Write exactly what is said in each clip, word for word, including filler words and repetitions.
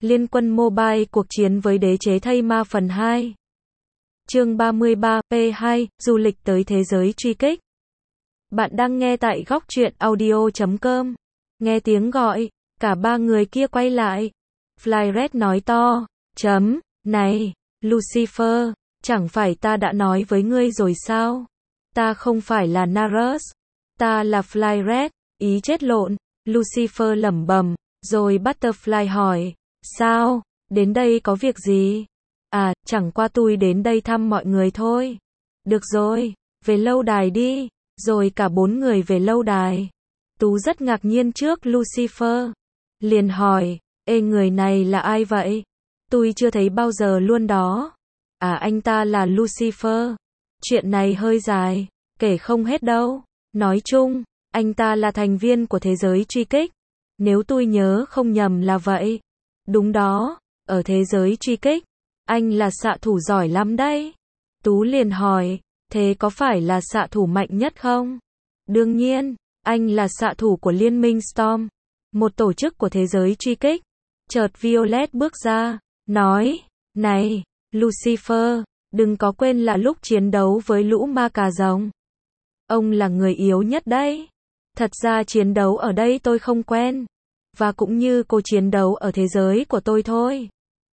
Liên quân mobile cuộc chiến với đế chế thây ma phần hai. Chương ba mươi ba, P hai, du lịch tới thế giới truy kích. Bạn đang nghe tại góc truyện audio chấm com. Nghe tiếng gọi, cả ba người kia quay lại. Flyret nói to, chấm, này, Lucifer, chẳng phải ta đã nói với ngươi rồi sao? Ta không phải là Narus, ta là Flyret, ý chết lộn, Lucifer lẩm bẩm, rồi Butterfly hỏi, sao, đến đây có việc gì? À, chẳng qua tôi đến đây thăm mọi người thôi. Được rồi, về lâu đài đi, rồi cả bốn người về lâu đài. Tú rất ngạc nhiên trước Lucifer. Liền hỏi, ê người này là ai vậy? Tôi chưa thấy bao giờ luôn đó. À anh ta là Lucifer. Chuyện này hơi dài, kể không hết đâu. Nói chung, anh ta là thành viên của thế giới truy kích. Nếu tôi nhớ không nhầm là vậy. Đúng đó, ở thế giới truy kích, anh là xạ thủ giỏi lắm đấy. Tú liền hỏi, thế có phải là xạ thủ mạnh nhất không? Đương nhiên, anh là xạ thủ của Liên minh Storm, một tổ chức của thế giới truy kích. Chợt Violet bước ra, nói, này, Lucifer, đừng có quên là lúc chiến đấu với lũ ma cà rồng, ông là người yếu nhất đấy. Thật ra chiến đấu ở đây tôi không quen, và cũng như cô chiến đấu ở thế giới của tôi thôi.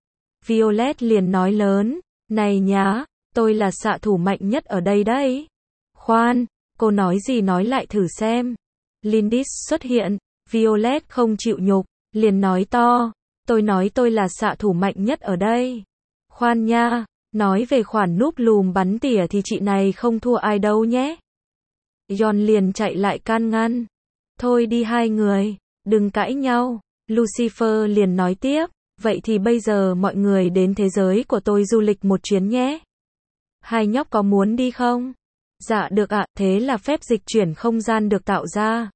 Violet liền nói lớn, này nhá, tôi là xạ thủ mạnh nhất ở đây đấy. Khoan, cô nói gì nói lại thử xem. Lindis xuất hiện, Violet không chịu nhục, liền nói to, tôi nói tôi là xạ thủ mạnh nhất ở đây. Khoan nha, nói về khoản núp lùm bắn tỉa thì chị này không thua ai đâu nhé. John liền chạy lại can ngăn. Thôi đi hai người, đừng cãi nhau. Lucifer liền nói tiếp, vậy thì bây giờ mọi người đến thế giới của tôi du lịch một chuyến nhé. Hai nhóc có muốn đi không? Dạ được ạ, thế là phép dịch chuyển không gian được tạo ra.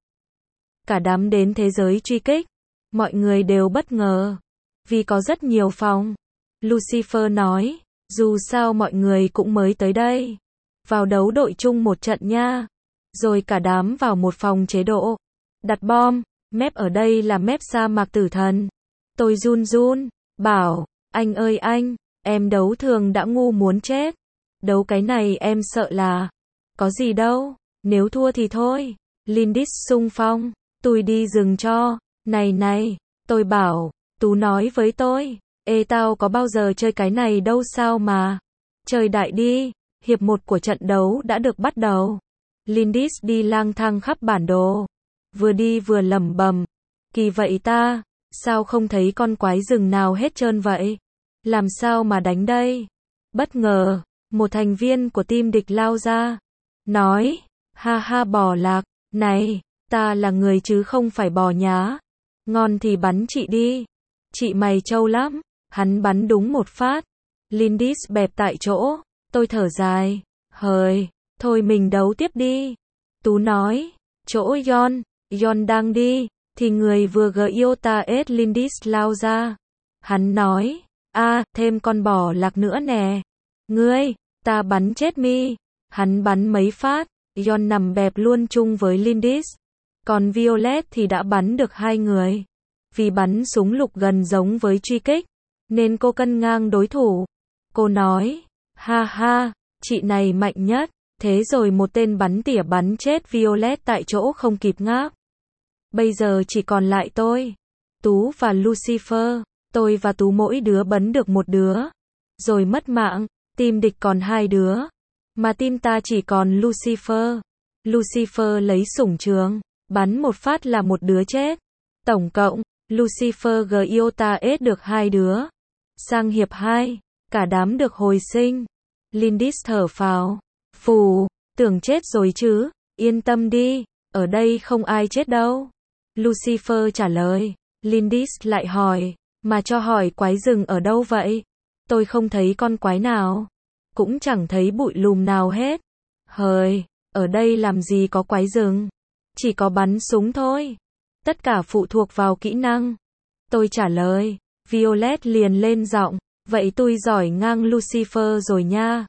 Cả đám đến thế giới truy kích. Mọi người đều bất ngờ, vì có rất nhiều phòng. Lucifer nói, dù sao mọi người cũng mới tới đây. Vào đấu đội chung một trận nha. Rồi cả đám vào một phòng chế độ. Đặt bom, map ở đây là map sa mạc tử thần. Tôi run run, bảo, anh ơi anh, em đấu thường đã ngu muốn chết. Đấu cái này em sợ là, có gì đâu, nếu thua thì thôi. Lindis xung phong, tôi đi rừng cho, này này, tôi bảo, Tú nói với tôi, ê tao có bao giờ chơi cái này đâu sao mà. Chơi đại đi, hiệp một của trận đấu đã được bắt đầu. Lindis đi lang thang khắp bản đồ, vừa đi vừa lẩm bẩm, kỳ vậy ta, sao không thấy con quái rừng nào hết trơn vậy? Làm sao mà đánh đây? Bất ngờ, một thành viên của team địch lao ra, nói, ha ha bò lạc, này, ta là người chứ không phải bò nhá. Ngon thì bắn chị đi. Chị mày trâu lắm. Hắn bắn đúng một phát. Lindis bẹp tại chỗ. Tôi thở dài. Hời, thôi mình đấu tiếp đi. Tú nói, chỗ John, John đang đi, thì người vừa Giota S Lindis lao ra. Hắn nói, a, thêm con bò lạc nữa nè. Ngươi, ta bắn chết mi. Hắn bắn mấy phát, John nằm bẹp luôn chung với Lindis. Còn Violet thì đã bắn được hai người. Vì bắn súng lục gần giống với truy kích, nên cô cân ngang đối thủ. Cô nói, ha ha, chị này mạnh nhất. Thế rồi một tên bắn tỉa bắn chết Violet tại chỗ không kịp ngáp. Bây giờ chỉ còn lại tôi, Tú và Lucifer. Tôi và Tú mỗi đứa bắn được một đứa. Rồi mất mạng, team địch còn hai đứa. Mà team ta chỉ còn Lucifer. Lucifer lấy sủng trường, bắn một phát là một đứa chết. Tổng cộng, Lucifer Giota S được hai đứa. Sang hiệp hai, cả đám được hồi sinh. Lindis thở phào, phù, tưởng chết rồi chứ, yên tâm đi, ở đây không ai chết đâu. Lucifer trả lời. Lindis lại hỏi, mà cho hỏi quái rừng ở đâu vậy? Tôi không thấy con quái nào, cũng chẳng thấy bụi lùm nào hết. Hời, ở đây làm gì có quái rừng, chỉ có bắn súng thôi. Tất cả phụ thuộc vào kỹ năng. Tôi trả lời. Violet liền lên giọng, vậy tôi giỏi ngang Lucifer rồi nha.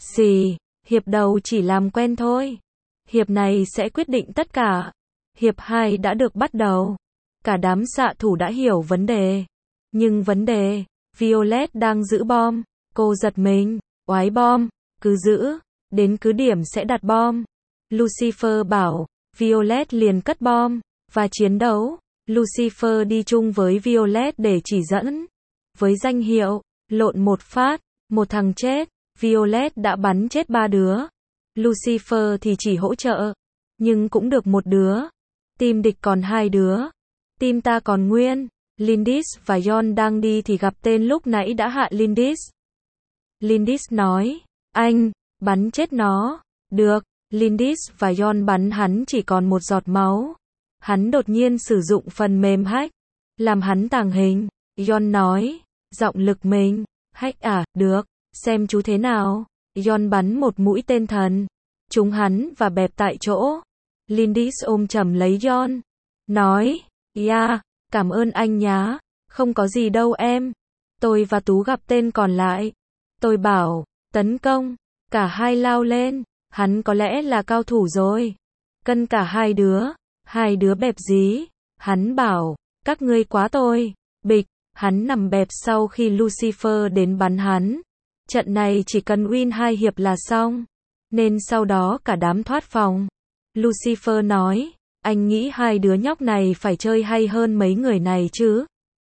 Xì, hiệp đầu chỉ làm quen thôi. Hiệp này sẽ quyết định tất cả. Hiệp hai đã được bắt đầu. Cả đám xạ thủ đã hiểu vấn đề. Nhưng vấn đề, Violet đang giữ bom. Cô giật mình, oái bom, cứ giữ, đến cứ điểm sẽ đặt bom. Lucifer bảo, Violet liền cất bom, và chiến đấu. Lucifer đi chung với Violet để chỉ dẫn. Với danh hiệu, lộn một phát, một thằng chết, Violet đã bắn chết ba đứa. Lucifer thì chỉ hỗ trợ, nhưng cũng được một đứa. Team địch còn hai đứa. Team ta còn nguyên. Lindis và John đang đi thì gặp tên lúc nãy đã hạ Lindis. Lindis nói, anh, bắn chết nó. Được, Lindis và John bắn hắn chỉ còn một giọt máu. Hắn đột nhiên sử dụng phần mềm hack, làm hắn tàng hình. John nói, giọng lực mình, hack à, được, xem chú thế nào. John bắn một mũi tên thần, trúng hắn và bẹp tại chỗ. Lindis ôm chầm lấy John, nói, yeah, cảm ơn anh nhá, không có gì đâu em. Tôi và Tú gặp tên còn lại. Tôi bảo, tấn công, cả hai lao lên, hắn có lẽ là cao thủ rồi. Cân cả hai đứa, hai đứa bẹp dí. Hắn bảo, các ngươi quá tồi. Bịch, hắn nằm bẹp sau khi Lucifer đến bắn hắn. Trận này chỉ cần win hai hiệp là xong. Nên sau đó cả đám thoát phòng. Lucifer nói, anh nghĩ hai đứa nhóc này phải chơi hay hơn mấy người này chứ?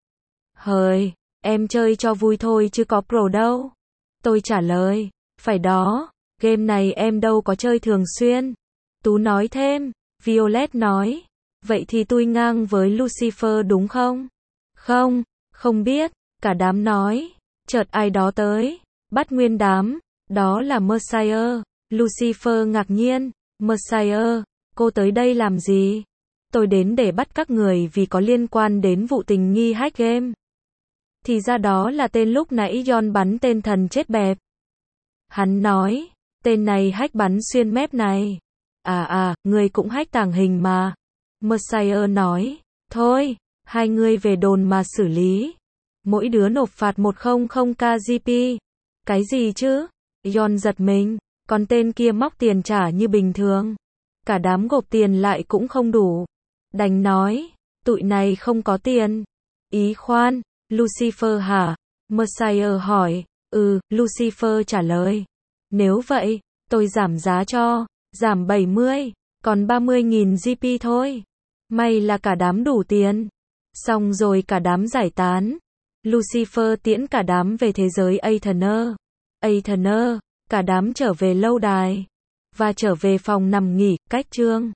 Hời, em chơi cho vui thôi chứ có pro đâu. Tôi trả lời, phải đó, game này em đâu có chơi thường xuyên. Tú nói thêm, Violet nói, vậy thì tôi ngang với Lucifer đúng không? Không, không biết, cả đám nói, chợt ai đó tới, bắt nguyên đám, đó là Messiah. Lucifer ngạc nhiên, Messiah, cô tới đây làm gì? Tôi đến để bắt các người vì có liên quan đến vụ tình nghi hack game. Thì ra đó là tên lúc nãy John bắn tên thần chết bẹp. Hắn nói, tên này hack bắn xuyên mép này. À à, người cũng hack tàng hình mà. Messiah nói, thôi, hai người về đồn mà xử lý. Mỗi đứa nộp phạt một trăm k giê pê. Cái gì chứ? John giật mình, còn tên kia móc tiền trả như bình thường. Cả đám gộp tiền lại cũng không đủ. Đành nói, tụi này không có tiền. Ý khoan, Lucifer hả? Messiah hỏi, ừ, Lucifer trả lời. Nếu vậy, tôi giảm giá cho, giảm bảy mươi, còn ba mươi nghìn giê pê thôi. May là cả đám đủ tiền. Xong rồi cả đám giải tán. Lucifer tiễn cả đám về thế giới Aetherner. Aetherner, cả đám trở về lâu đài. Và trở về phòng nằm nghỉ, cách chương.